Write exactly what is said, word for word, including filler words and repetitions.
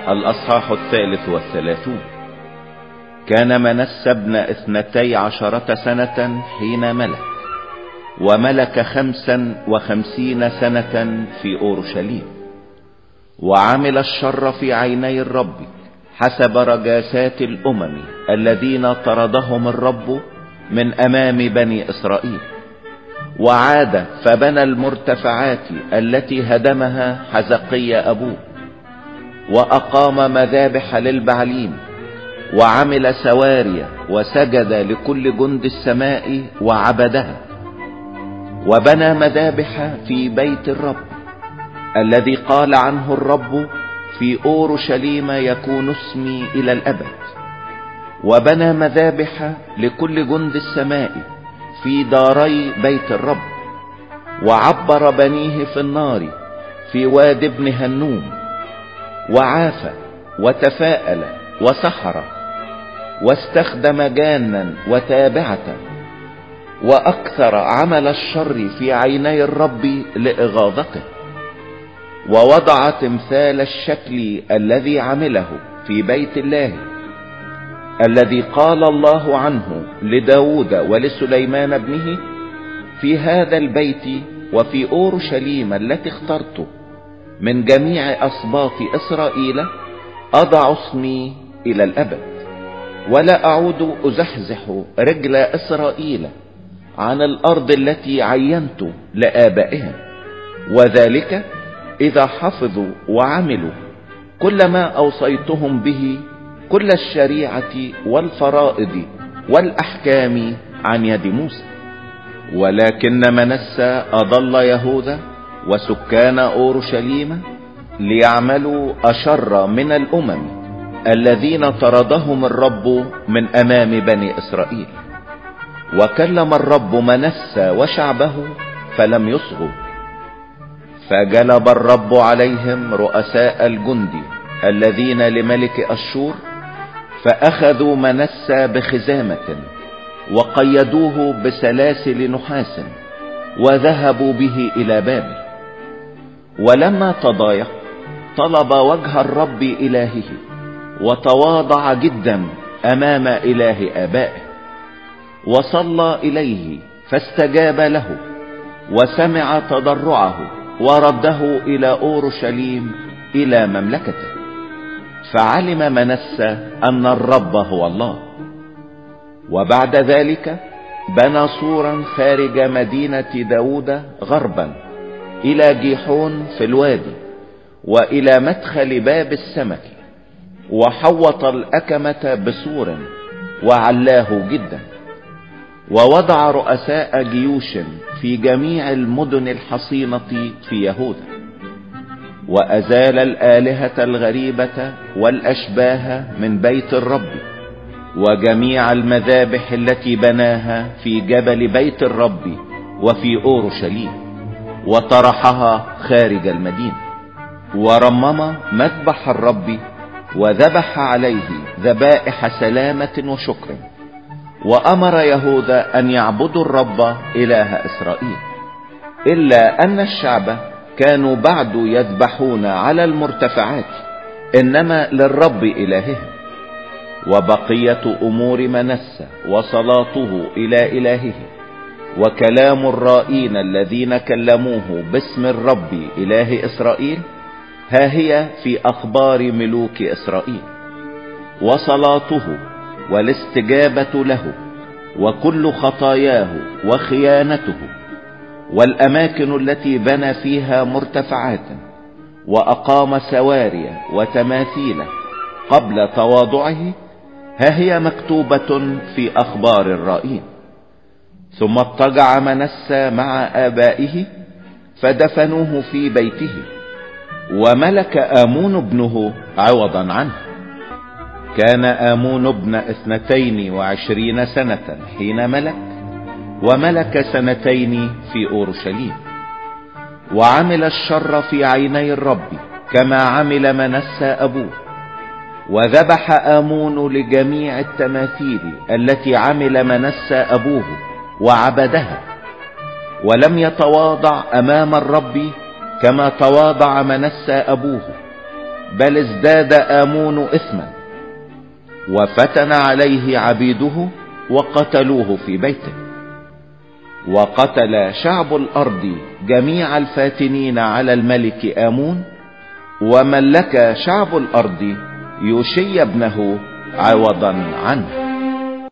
الأصحاح الثالث والثلاثون. كان منسى ابن اثنتي عشرة سنة حين ملك، وملك خمسا وخمسين سنة في أورشليم، وعمل الشر في عيني الرب حسب رجاسات الأمم الذين طردهم الرب من أمام بني إسرائيل. وعاد فبنى المرتفعات التي هدمها حزقي أبوه، وأقام مذابح للبعليم، وعمل سواري، وسجد لكل جند السماء وعبدها. وبنى مذابح في بيت الرب الذي قال عنه الرب: في أورشليم يكون اسمي إلى الأبد. وبنى مذابح لكل جند السماء في داري بيت الرب، وعبر بنيه في النار في واد ابن هنوم، وعاف وتفاءل وسحر، واستخدم جانا وتابعة، وأكثر عمل الشر في عيني الرب لإغاظته. ووضع تمثال الشكل الذي عمله في بيت الله الذي قال الله عنه لداود ولسليمان ابنه: في هذا البيت وفي أورشليم التي اخترته من جميع أسباط إسرائيل أضع اسمي إلى الأبد، ولا أعود أزحزح رجل إسرائيل عن الأرض التي عينت لآبائهم. وذلك إذا حفظوا وعملوا كل ما أوصيتهم به، كل الشريعة والفرائض والأحكام عن يد موسى. ولكن منسى أضل يهوذا وسكان أورشليم ليعملوا أشر من الأمم الذين طردهم الرب من أمام بني إسرائيل. وكلم الرب منسى وشعبه فلم يصغوا، فجلب الرب عليهم رؤساء الجند الذين لملك أشور، فأخذوا منسى بخزامة وقيدوه بسلاسل نحاس، وذهبوا به إلى بابل. ولما تضايق طلب وجه الرب إلهه، وتواضع جدا أمام إله آبائه، وصلى إليه فاستجاب له، وسمع تضرعه، ورده إلى أورشليم إلى مملكته. فعلم منسى أن الرب هو الله. وبعد ذلك بنى سورا خارج مدينة داود غربا إلى جيحون في الوادي، وإلى مدخل باب السمك، وحوط الأكمة بسور وعلاه جدا. ووضع رؤساء جيوش في جميع المدن الحصينة في يهوذا، وأزال الآلهة الغريبة والأشباه من بيت الرب، وجميع المذابح التي بناها في جبل بيت الرب وفي أورشليم، وطرحها خارج المدينة. ورمم مذبح الرب، وذبح عليه ذبائح سلامة وشكر. وأمر يهوذا أن يعبدوا الرب إله إسرائيل، إلا أن الشعب كانوا بعد يذبحون على المرتفعات، إنما للرب إلههم. وبقية أمور منسى وصلاته إلى إلهه، وكلام الرائين الذين كلموه باسم الرب إله إسرائيل، ها هي في أخبار ملوك إسرائيل. وصلاته والاستجابة له، وكل خطاياه وخيانته، والأماكن التي بنى فيها مرتفعات، وأقام سواري وتماثيل قبل تواضعه، ها هي مكتوبة في أخبار الرائين. ثم اضطجع منسى مع آبائه فدفنوه في بيته، وملك آمون ابنه عوضا عنه. كان آمون ابن اثنتين وعشرين سنة حين ملك، وملك سنتين في أورشليم. وعمل الشر في عيني الرب كما عمل منسى أبوه، وذبح آمون لجميع التماثيل التي عمل منسى أبوه وعبدها، ولم يتواضع أمام الرب كما تواضع منسى أبوه، بل ازداد آمون إثما، وفتن عليه عبيده وقتلوه في بيته. وقتل شعب الأرض جميع الفاتنين على الملك آمون، وملك شعب الأرض يوشي ابنه عوضا عنه.